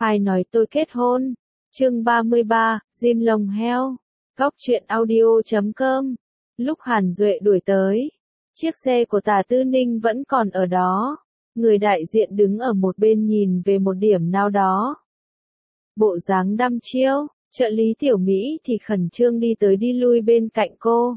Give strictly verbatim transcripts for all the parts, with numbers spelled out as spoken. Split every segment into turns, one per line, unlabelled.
Ai nói tôi kết hôn? Chương ba mươi ba, Diêm lồng heo. Góc truyện audio chấm com. Lúc Hàn Duệ đuổi tới, chiếc xe của Tả Tư Ninh vẫn còn ở đó. Người đại diện đứng ở một bên nhìn về một điểm nào đó. Bộ dáng đăm chiêu, trợ lý Tiểu Mỹ thì khẩn trương đi tới đi lui bên cạnh cô.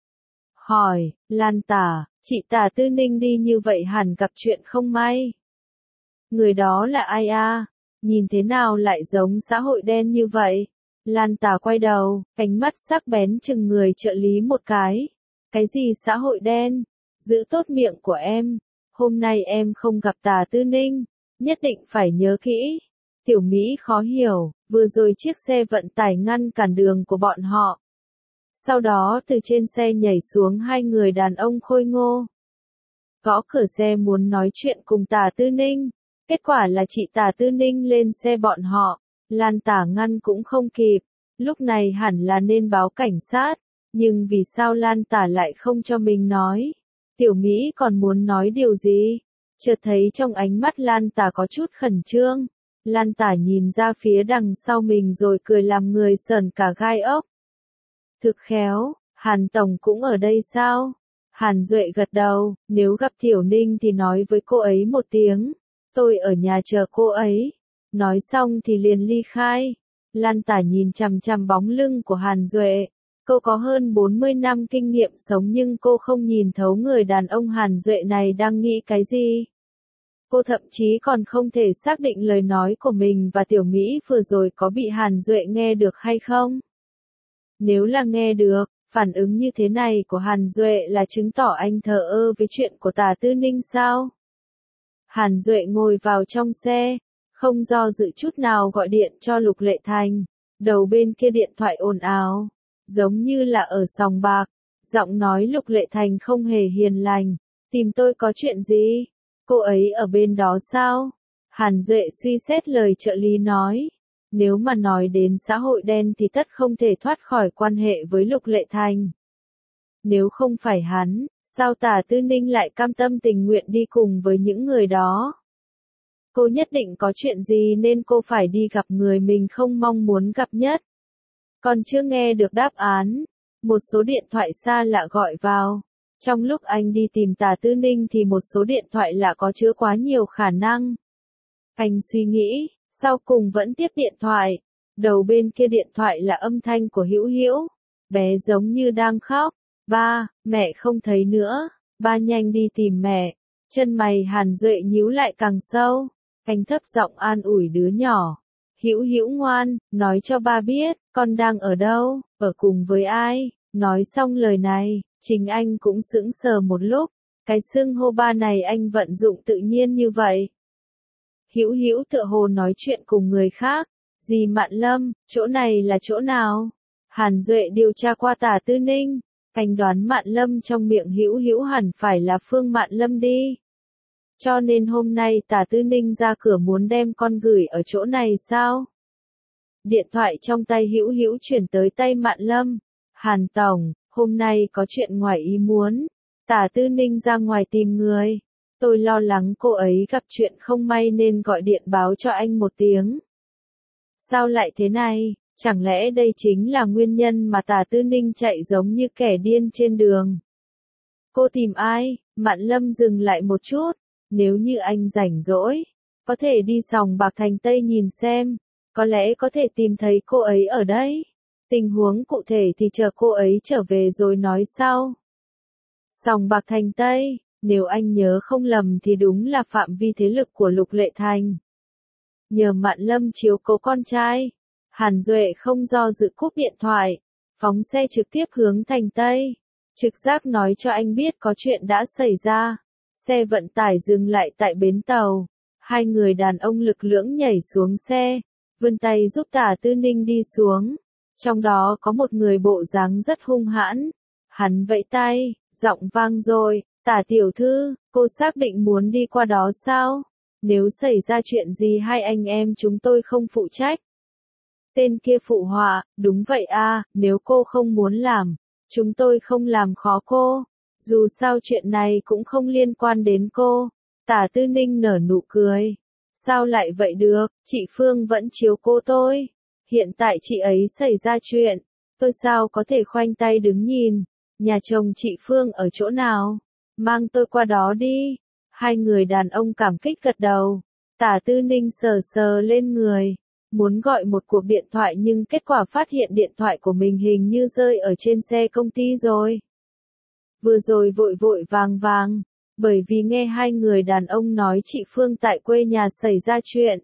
Hỏi, Lan Tả, chị Tả Tư Ninh đi như vậy hẳn gặp chuyện không may. Người đó là ai a? Nhìn thế nào lại giống xã hội đen như vậy? Lan Tả quay đầu, ánh mắt sắc bén chừng người trợ lý một cái. Cái gì xã hội đen? Giữ tốt miệng của em. Hôm nay em không gặp Tả Tư Ninh, nhất định phải nhớ kỹ. Tiểu Mỹ khó hiểu, vừa rồi chiếc xe vận tải ngăn cản đường của bọn họ. Sau đó từ trên xe nhảy xuống hai người đàn ông khôi ngô. Gõ cửa xe muốn nói chuyện cùng Tả Tư Ninh. Kết quả là chị Tả Tư Ninh lên xe bọn họ. Lan Tả ngăn cũng không kịp. Lúc này hẳn là nên báo cảnh sát. Nhưng vì sao Lan Tả lại không cho mình nói? Tiểu Mỹ còn muốn nói điều gì? Chợt thấy trong ánh mắt Lan Tả có chút khẩn trương. Lan Tả nhìn ra phía đằng sau mình rồi cười làm người sởn cả gai ốc. Thực khéo, Hàn Tổng cũng ở đây sao? Hàn Duệ gật đầu, nếu gặp Tiểu Ninh thì nói với cô ấy một tiếng. Tôi ở nhà chờ cô ấy. Nói xong thì liền ly khai. Lan Tả nhìn chằm chằm bóng lưng của Hàn Duệ. Cô có hơn bốn mươi năm kinh nghiệm sống nhưng cô không nhìn thấu người đàn ông Hàn Duệ này đang nghĩ cái gì. Cô thậm chí còn không thể xác định lời nói của mình và Tiểu Mỹ vừa rồi có bị Hàn Duệ nghe được hay không. Nếu là nghe được, phản ứng như thế này của Hàn Duệ là chứng tỏ anh thờ ơ với chuyện của Tả Tư Ninh sao? Hàn Duệ ngồi vào trong xe, không do dự chút nào gọi điện cho Lục Lệ Thành. Đầu bên kia điện thoại ồn ào, giống như là ở sòng bạc. Giọng nói Lục Lệ Thành không hề hiền lành. Tìm tôi có chuyện gì? Cô ấy ở bên đó sao? Hàn Duệ suy xét lời trợ lý nói. Nếu mà nói đến xã hội đen thì tất không thể thoát khỏi quan hệ với Lục Lệ Thành. Nếu không phải hắn, sao Tả Tư Ninh lại cam tâm tình nguyện đi cùng với những người đó? Cô nhất định có chuyện gì nên cô phải đi gặp người mình không mong muốn gặp nhất. Còn chưa nghe được đáp án, một số điện thoại xa lạ gọi vào. Trong lúc anh đi tìm Tả Tư Ninh thì một số điện thoại lạ có chứa quá nhiều khả năng. Anh suy nghĩ, sau cùng vẫn tiếp điện thoại. Đầu bên kia điện thoại là âm thanh của Hữu Hữu. Bé giống như đang khóc. Ba, mẹ không thấy nữa. Ba nhanh đi tìm mẹ. Chân mày Hàn Duệ nhíu lại càng sâu. Anh thấp giọng an ủi đứa nhỏ. Hữu Hữu ngoan, nói cho ba biết, con đang ở đâu, ở cùng với ai. Nói xong lời này, chính anh cũng sững sờ một lúc. Cái xưng hô ba này anh vận dụng tự nhiên như vậy. Hữu Hữu tựa hồ nói chuyện cùng người khác. Dì Mạn Lâm, chỗ này là chỗ nào? Hàn Duệ điều tra qua Tả Tư Ninh. Anh đoán Mạn Lâm trong miệng Hữu Hữu hẳn phải là Phương Mạn Lâm đi. Cho nên hôm nay Tả Tư Ninh ra cửa muốn đem con gửi ở chỗ này sao? Điện thoại trong tay Hữu Hữu chuyển tới tay Mạn Lâm. Hàn Tổng, hôm nay có chuyện ngoài ý muốn. Tả Tư Ninh ra ngoài tìm người. Tôi lo lắng cô ấy gặp chuyện không may nên gọi điện báo cho anh một tiếng. Sao lại thế này? Chẳng lẽ đây chính là nguyên nhân mà Tả Tư Ninh chạy giống như kẻ điên trên đường? Cô tìm ai? Mạn Lâm dừng lại một chút. Nếu như anh rảnh rỗi, có thể đi sòng bạc Thành Tây nhìn xem. Có lẽ có thể tìm thấy cô ấy ở đây. Tình huống cụ thể thì chờ cô ấy trở về rồi nói sau. Sòng bạc Thành Tây, nếu anh nhớ không lầm thì đúng là phạm vi thế lực của Lục Lệ Thành. Nhờ Mạn Lâm chiếu cố con trai, Hàn Duệ không do dự cúp điện thoại, phóng xe trực tiếp hướng Thành Tây. Trực giác nói cho anh biết có chuyện đã xảy ra. Xe vận tải dừng lại tại bến tàu. Hai người đàn ông lực lưỡng nhảy xuống xe, vươn tay giúp Tả Tư Ninh đi xuống. Trong đó có một người bộ dáng rất hung hãn. Hắn vẫy tay, giọng vang rồi, Tả tiểu thư, cô xác định muốn đi qua đó sao? Nếu xảy ra chuyện gì hai anh em chúng tôi không phụ trách. Tên kia phụ họa, đúng vậy a, nếu cô không muốn làm, chúng tôi không làm khó cô. Dù sao chuyện này cũng không liên quan đến cô. Tả Tư Ninh nở nụ cười. Sao lại vậy được, chị Phương vẫn chiếu cố tôi. Hiện tại chị ấy xảy ra chuyện, tôi sao có thể khoanh tay đứng nhìn. Nhà chồng chị Phương ở chỗ nào? Mang tôi qua đó đi. Hai người đàn ông cảm kích gật đầu. Tả Tư Ninh sờ sờ lên người, muốn gọi một cuộc điện thoại nhưng kết quả phát hiện điện thoại của mình hình như rơi ở trên xe công ty rồi. Vừa rồi vội vội vàng vàng, bởi vì nghe hai người đàn ông nói chị Phương tại quê nhà xảy ra chuyện.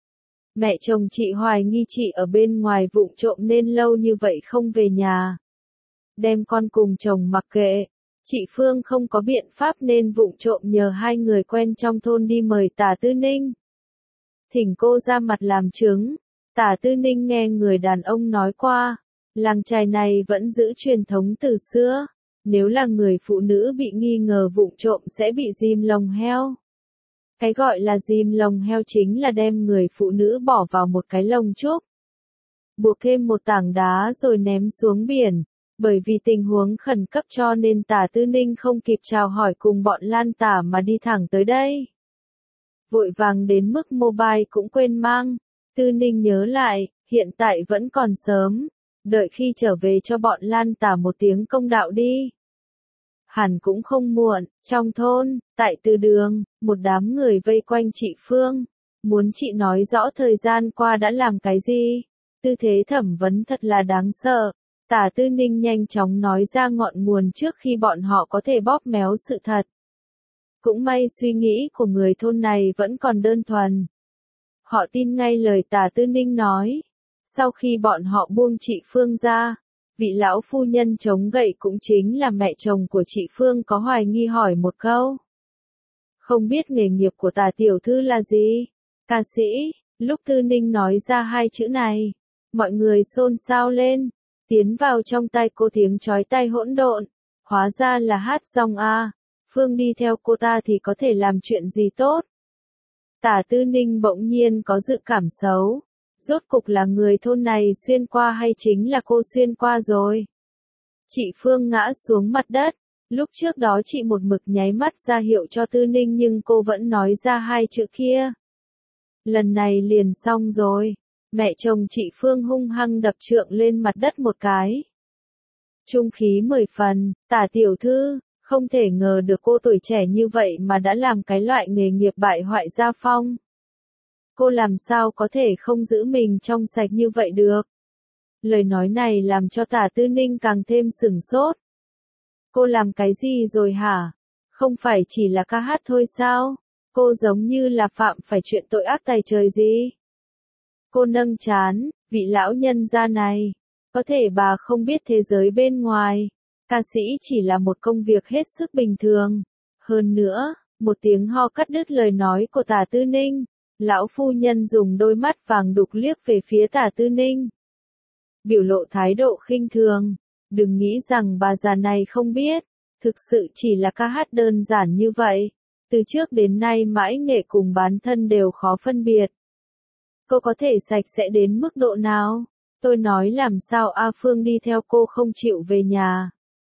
Mẹ chồng chị hoài nghi chị ở bên ngoài vụng trộm nên lâu như vậy không về nhà. Đem con cùng chồng mặc kệ. Chị Phương không có biện pháp nên vụng trộm nhờ hai người quen trong thôn đi mời Tả Tư Ninh. Thỉnh cô ra mặt làm chứng. Tả Tư Ninh nghe người đàn ông nói qua, làng chài này vẫn giữ truyền thống từ xưa. Nếu là người phụ nữ bị nghi ngờ vụng trộm sẽ bị ghim lồng heo. Cái gọi là ghim lồng heo chính là đem người phụ nữ bỏ vào một cái lồng trúc, buộc thêm một tảng đá rồi ném xuống biển. Bởi vì tình huống khẩn cấp cho nên Tả Tư Ninh không kịp chào hỏi cùng bọn Lan Tả mà đi thẳng tới đây. Vội vàng đến mức mobile cũng quên mang. Tư Ninh nhớ lại, hiện tại vẫn còn sớm, đợi khi trở về cho bọn Lan Tả một tiếng công đạo đi. Hẳn cũng không muộn. Trong thôn, tại từ đường, một đám người vây quanh chị Phương, muốn chị nói rõ thời gian qua đã làm cái gì. Tư thế thẩm vấn thật là đáng sợ. Tả Tư Ninh nhanh chóng nói ra ngọn nguồn trước khi bọn họ có thể bóp méo sự thật. Cũng may suy nghĩ của người thôn này vẫn còn đơn thuần. Họ tin ngay lời Tả Tư Ninh nói. Sau khi bọn họ buông chị Phương ra, vị lão phu nhân chống gậy cũng chính là mẹ chồng của chị Phương có hoài nghi hỏi một câu. Không biết nghề nghiệp của Tả tiểu thư là gì? Ca sĩ. Lúc Tư Ninh nói ra hai chữ này, mọi người xôn xao lên. Tiến vào trong tay cô tiếng chói tai hỗn độn. Hóa ra là hát rong a. Phương đi theo cô ta thì có thể làm chuyện gì tốt. Tả Tư Ninh bỗng nhiên có dự cảm xấu. Rốt cục là người thôn này xuyên qua hay chính là cô xuyên qua rồi? Chị Phương ngã xuống mặt đất. Lúc trước đó chị một mực nháy mắt ra hiệu cho Tư Ninh nhưng cô vẫn nói ra hai chữ kia. Lần này liền xong rồi. Mẹ chồng chị Phương hung hăng đập trượng lên mặt đất một cái. Trung khí mười phần. Tả tiểu thư, không thể ngờ được cô tuổi trẻ như vậy mà đã làm cái loại nghề nghiệp bại hoại gia phong. Cô làm sao có thể không giữ mình trong sạch như vậy được? Lời nói này làm cho Tả Tư Ninh càng thêm sửng sốt. Cô làm cái gì rồi hả? Không phải chỉ là ca hát thôi sao? Cô giống như là phạm phải chuyện tội ác tày trời gì? Cô nâng trán, vị lão nhân gia này. Có thể bà không biết thế giới bên ngoài. Ca sĩ chỉ là một công việc hết sức bình thường. Hơn nữa, một tiếng ho cắt đứt lời nói của Tả Tư Ninh. Lão phu nhân dùng đôi mắt vàng đục liếc về phía Tả Tư Ninh. Biểu lộ thái độ khinh thường. Đừng nghĩ rằng bà già này không biết. Thực sự chỉ là ca hát đơn giản như vậy. Từ trước đến nay mãi nghệ cùng bán thân đều khó phân biệt. Cô có thể sạch sẽ đến mức độ nào? Tôi nói làm sao A Phương đi theo cô không chịu về nhà.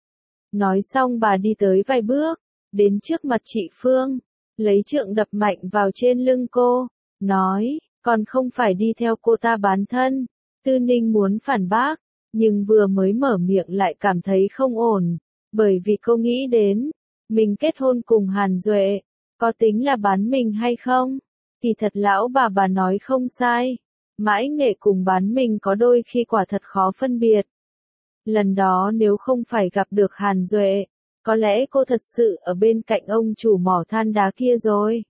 Nói xong bà đi tới vài bước, đến trước mặt chị Phương, lấy trượng đập mạnh vào trên lưng cô, nói, còn không phải đi theo cô ta bán thân. Tư Ninh muốn phản bác, nhưng vừa mới mở miệng lại cảm thấy không ổn, bởi vì cô nghĩ đến, mình kết hôn cùng Hàn Duệ, có tính là bán mình hay không? Kỳ thật lão bà bà nói không sai, mãi nghệ cùng bán mình có đôi khi quả thật khó phân biệt. Lần đó nếu không phải gặp được Hàn Duệ, có lẽ cô thật sự ở bên cạnh ông chủ mỏ than đá kia rồi.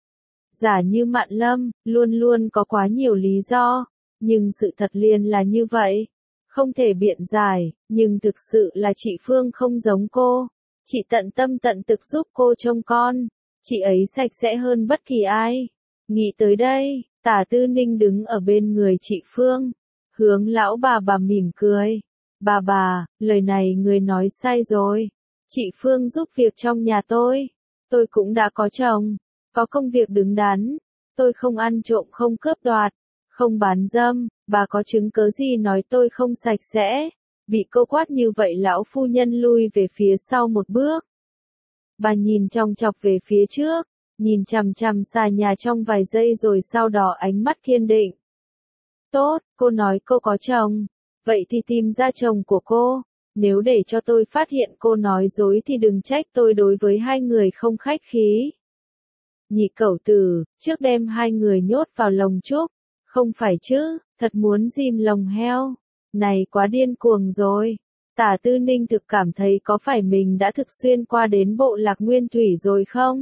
Giả như Mạn Lâm, luôn luôn có quá nhiều lý do, nhưng sự thật liền là như vậy. Không thể biện giải, nhưng thực sự là chị Phương không giống cô. Chị tận tâm tận thực giúp cô trông con. Chị ấy sạch sẽ hơn bất kỳ ai. Nghĩ tới đây, Tả Tư Ninh đứng ở bên người chị Phương, hướng lão bà bà mỉm cười. Bà bà, lời này người nói sai rồi. Chị Phương giúp việc trong nhà tôi. Tôi cũng đã có chồng, có công việc đứng đắn. Tôi không ăn trộm không cướp đoạt, không bán dâm. Bà có chứng cớ gì nói tôi không sạch sẽ? Bị cô quát như vậy lão phu nhân lui về phía sau một bước. Bà nhìn chòng chọc về phía trước, nhìn chằm chằm xà nhà trong vài giây rồi sau đó ánh mắt kiên định. Tốt, cô nói cô có chồng, vậy thì tìm ra chồng của cô, nếu để cho tôi phát hiện cô nói dối thì đừng trách tôi đối với hai người không khách khí. Nhị cẩu tử, trước đem hai người nhốt vào lồng trúc, không phải chứ, thật muốn ghim lồng heo, này quá điên cuồng rồi. Tả Tư Ninh thực cảm thấy có phải mình đã thực xuyên qua đến bộ lạc nguyên thủy rồi không?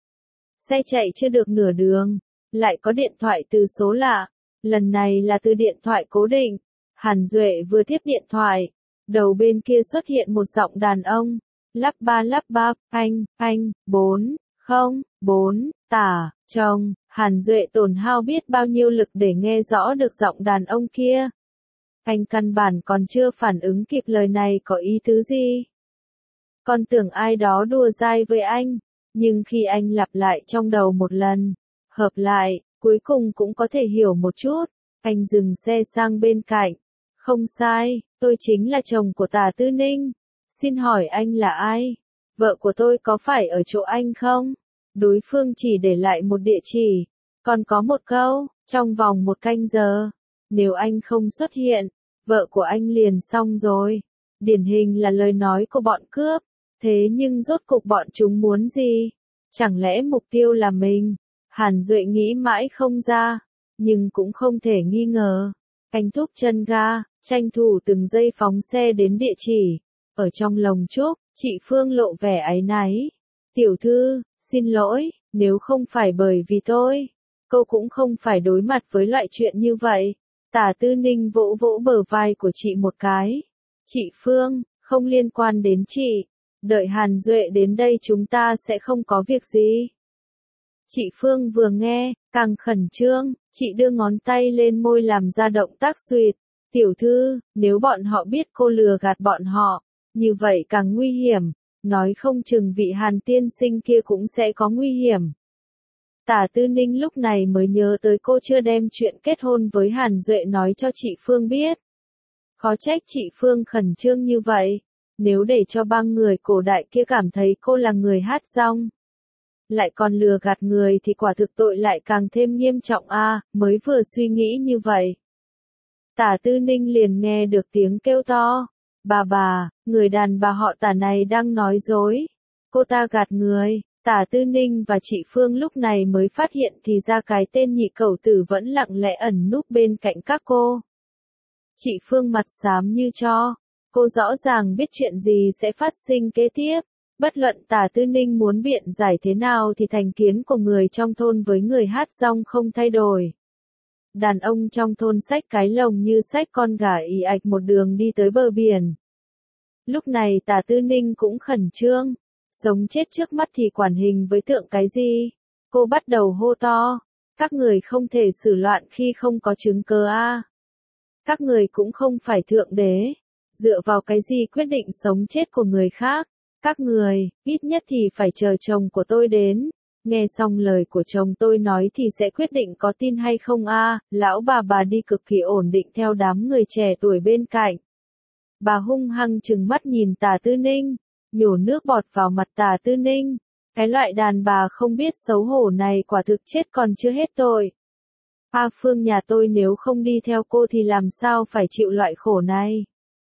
Xe chạy chưa được nửa đường, lại có điện thoại từ số lạ, lần này là từ điện thoại cố định. Hàn Duệ vừa tiếp điện thoại, đầu bên kia xuất hiện một giọng đàn ông, lắp ba lắp bắp, anh, anh, bốn, không, bốn, tả, chồng. Hàn Duệ tổn hao biết bao nhiêu lực để nghe rõ được giọng đàn ông kia. Anh căn bản còn chưa phản ứng kịp lời này có ý tứ gì. Còn tưởng ai đó đùa dai với anh, nhưng khi anh lặp lại trong đầu một lần, hợp lại, cuối cùng cũng có thể hiểu một chút. Anh dừng xe sang bên cạnh. Không sai, tôi chính là chồng của Tả Tư Ninh. Xin hỏi anh là ai? Vợ của tôi có phải ở chỗ anh không? Đối phương chỉ để lại một địa chỉ, còn có một câu, trong vòng một canh giờ. Nếu anh không xuất hiện, vợ của anh liền xong rồi. Điển hình là lời nói của bọn cướp. Thế nhưng rốt cục bọn chúng muốn gì? Chẳng lẽ mục tiêu là mình? Hàn Duệ nghĩ mãi không ra, nhưng cũng không thể nghi ngờ. Anh thúc chân ga, tranh thủ từng giây phóng xe đến địa chỉ. Ở trong lồng trúc, chị Phương lộ vẻ áy náy. Tiểu thư, xin lỗi, nếu không phải bởi vì tôi, cô cũng không phải đối mặt với loại chuyện như vậy. Tả Tư Ninh vỗ vỗ bờ vai của chị một cái. Chị Phương, không liên quan đến chị. Đợi Hàn Duệ đến đây chúng ta sẽ không có việc gì. Chị Phương vừa nghe, càng khẩn trương, chị đưa ngón tay lên môi làm ra động tác suyệt. Tiểu thư, nếu bọn họ biết cô lừa gạt bọn họ, như vậy càng nguy hiểm, nói không chừng vị Hàn tiên sinh kia cũng sẽ có nguy hiểm. Tả Tư Ninh lúc này mới nhớ tới cô chưa đem chuyện kết hôn với Hàn Duệ nói cho chị Phương biết. Khó trách chị Phương khẩn trương như vậy, nếu để cho băng người cổ đại kia cảm thấy cô là người hát rong, lại còn lừa gạt người thì quả thực tội lại càng thêm nghiêm trọng a. À, mới vừa suy nghĩ như vậy. Tả Tư Ninh liền nghe được tiếng kêu to. Bà bà, người đàn bà họ Tả này đang nói dối. Cô ta gạt người. Tả Tư Ninh và chị Phương lúc này mới phát hiện thì ra cái tên nhị cẩu tử vẫn lặng lẽ ẩn núp bên cạnh các cô. Chị Phương mặt xám như tro. Cô rõ ràng biết chuyện gì sẽ phát sinh kế tiếp. Bất luận Tả Tư Ninh muốn biện giải thế nào thì thành kiến của người trong thôn với người hát rong không thay đổi. Đàn ông trong thôn xách cái lồng như xách con gà ì ạch một đường đi tới bờ biển. Lúc này Tả Tư Ninh cũng khẩn trương. Sống chết trước mắt thì quản hình với tượng cái gì? Cô bắt đầu hô to. Các người không thể xử loạn khi không có chứng cớ a. À. Các người cũng không phải thượng đế. Dựa vào cái gì quyết định sống chết của người khác? Các người, ít nhất thì phải chờ chồng của tôi đến. Nghe xong lời của chồng tôi nói thì sẽ quyết định có tin hay không a. À. Lão bà bà đi cực kỳ ổn định theo đám người trẻ tuổi bên cạnh. Bà hung hăng trừng mắt nhìn Tả Tư Ninh, nhổ nước bọt vào mặt Tả Tư Ninh. Cái loại đàn bà không biết xấu hổ này quả thực chết còn chưa hết tội. A Phương nhà tôi nếu không đi theo cô thì làm sao phải chịu loại khổ này?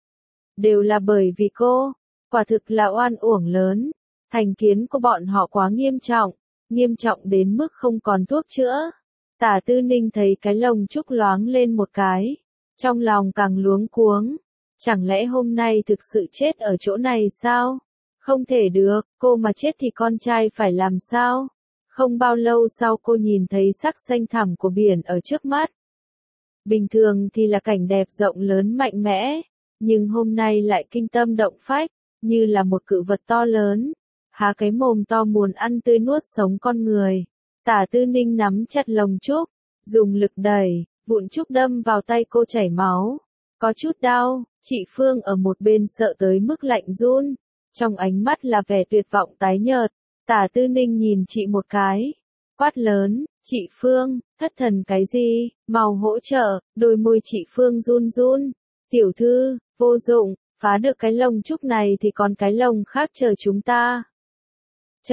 Đều là bởi vì cô, quả thực là oan uổng lớn. Thành kiến của bọn họ quá nghiêm trọng, nghiêm trọng đến mức không còn thuốc chữa. Tả Tư Ninh thấy cái lồng trúc loáng lên một cái, trong lòng càng luống cuống. Chẳng lẽ hôm nay thực sự chết ở chỗ này sao? Không thể được, cô mà chết thì con trai phải làm sao? Không bao lâu sau cô nhìn thấy sắc xanh thẳm của biển ở trước mắt. Bình thường thì là cảnh đẹp rộng lớn mạnh mẽ, nhưng hôm nay lại kinh tâm động phách, như là một cự vật to lớn, há cái mồm to muốn ăn tươi nuốt sống con người. Tả Tư Ninh nắm chặt lồng trúc, dùng lực đẩy, vụn trúc đâm vào tay cô chảy máu. Có chút đau, chị Phương ở một bên sợ tới mức lạnh run, trong ánh mắt là vẻ tuyệt vọng tái nhợt. Tả Tư Ninh nhìn chị một cái, quát lớn, chị Phương, thất thần cái gì, mau hỗ trợ. Đôi môi chị Phương run run. Tiểu thư, vô dụng, phá được cái lồng trúc này thì còn cái lồng khác chờ chúng ta. Chấm,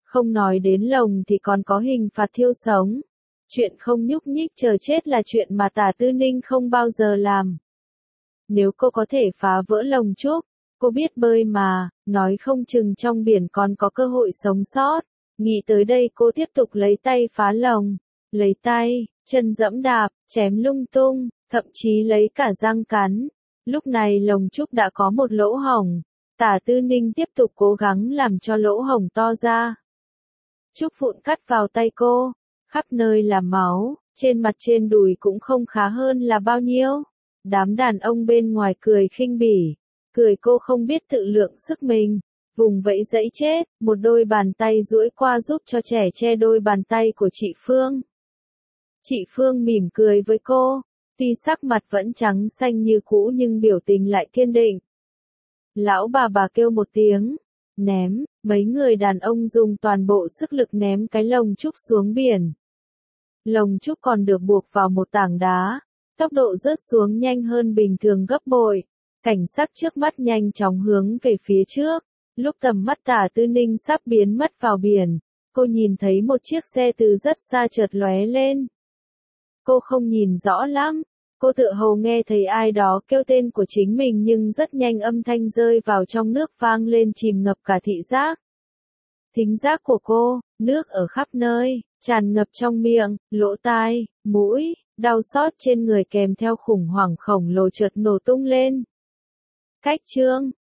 Không nói đến lồng thì còn có hình phạt thiêu sống. Chuyện không nhúc nhích chờ chết là chuyện mà Tả Tư Ninh không bao giờ làm. Nếu cô có thể phá vỡ lồng trúc, cô biết bơi mà, nói không chừng trong biển còn có cơ hội sống sót. Nghĩ tới đây cô tiếp tục lấy tay phá lồng, lấy tay, chân dẫm đạp, chém lung tung, thậm chí lấy cả răng cắn. Lúc này lồng trúc đã có một lỗ hổng, Tả Tư Ninh tiếp tục cố gắng làm cho lỗ hổng to ra. Trúc vụn cắt vào tay cô, khắp nơi là máu, trên mặt trên đùi cũng không khá hơn là bao nhiêu. Đám đàn ông bên ngoài cười khinh bỉ, cười cô không biết tự lượng sức mình, vùng vẫy dẫy chết, một đôi bàn tay duỗi qua giúp cho trẻ che đôi bàn tay của chị Phương. Chị Phương mỉm cười với cô, tuy sắc mặt vẫn trắng xanh như cũ nhưng biểu tình lại kiên định. Lão bà bà kêu một tiếng, ném, mấy người đàn ông dùng toàn bộ sức lực ném cái lồng trúc xuống biển. Lồng trúc còn được buộc vào một tảng đá, tốc độ rớt xuống nhanh hơn bình thường gấp bội. Cảnh sắc trước mắt nhanh chóng hướng về phía trước, lúc tầm mắt Tả Tư Ninh sắp biến mất vào biển, cô nhìn thấy một chiếc xe từ rất xa chợt lóe lên. Cô không nhìn rõ lắm, cô tựa hồ nghe thấy ai đó kêu tên của chính mình nhưng rất nhanh âm thanh rơi vào trong nước vang lên chìm ngập cả thị giác. Thính giác của cô, nước ở khắp nơi, tràn ngập trong miệng, lỗ tai, mũi, đau xót trên người kèm theo khủng hoảng khổng lồ chợt nổ tung lên. Cách chương